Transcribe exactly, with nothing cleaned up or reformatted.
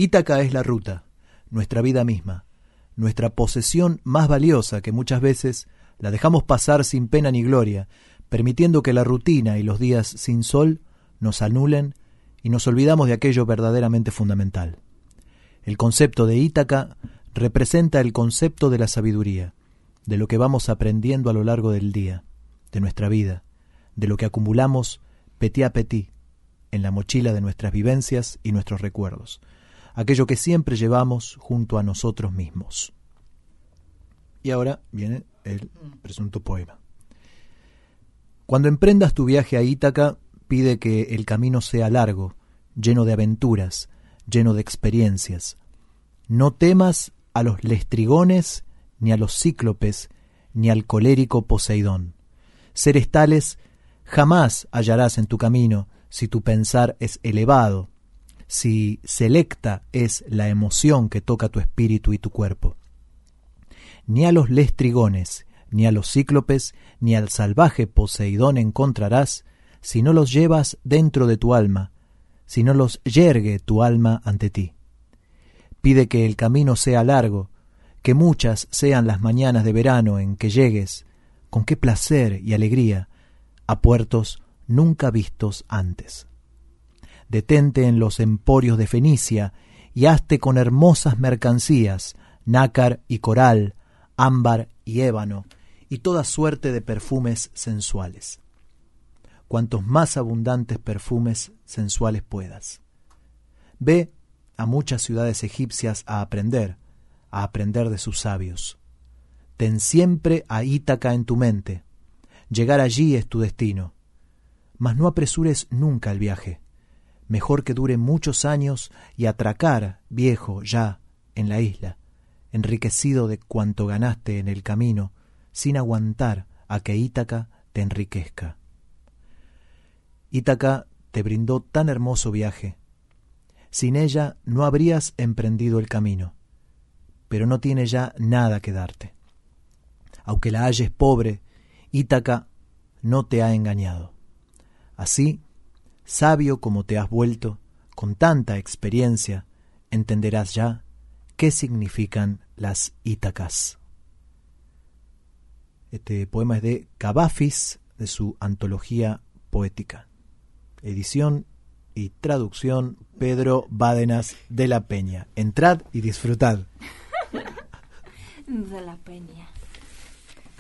Ítaca es la ruta, nuestra vida misma, nuestra posesión más valiosa que muchas veces la dejamos pasar sin pena ni gloria, permitiendo que la rutina y los días sin sol nos anulen y nos olvidamos de aquello verdaderamente fundamental. El concepto de Ítaca representa el concepto de la sabiduría, de lo que vamos aprendiendo a lo largo del día, de nuestra vida, de lo que acumulamos petit à petit en la mochila de nuestras vivencias y nuestros recuerdos, aquello que siempre llevamos junto a nosotros mismos. Y ahora viene el presunto poema. Cuando emprendas tu viaje a Ítaca, pide que el camino sea largo, lleno de aventuras, lleno de experiencias. No temas a los lestrigones, ni a los cíclopes, ni al colérico Poseidón. Seres tales jamás hallarás en tu camino si tu pensar es elevado, si selecta es la emoción que toca tu espíritu y tu cuerpo. Ni a los lestrigones, ni a los cíclopes, ni al salvaje Poseidón encontrarás si no los llevas dentro de tu alma, si no los yergue tu alma ante ti. Pide que el camino sea largo, que muchas sean las mañanas de verano en que llegues, con qué placer y alegría, a puertos nunca vistos antes. Detente en los emporios de Fenicia y hazte con hermosas mercancías, nácar y coral, ámbar y ébano, y toda suerte de perfumes sensuales. Cuantos más abundantes perfumes sensuales puedas. Ve a muchas ciudades egipcias a aprender, a aprender de sus sabios. Ten siempre a Ítaca en tu mente. Llegar allí es tu destino. Mas no apresures nunca el viaje. Mejor que dure muchos años y atracar, viejo, ya, en la isla, enriquecido de cuanto ganaste en el camino, sin aguantar a que Ítaca te enriquezca. Ítaca te brindó tan hermoso viaje. Sin ella no habrías emprendido el camino, pero no tiene ya nada que darte. Aunque la halles pobre, Ítaca no te ha engañado. Así, sabio como te has vuelto, con tanta experiencia, entenderás ya qué significan las Ítacas. Este poema es de Cavafis, de su antología poética. Edición y traducción Pedro Bádenas de la Peña. Entrad y disfrutad. De la Peña.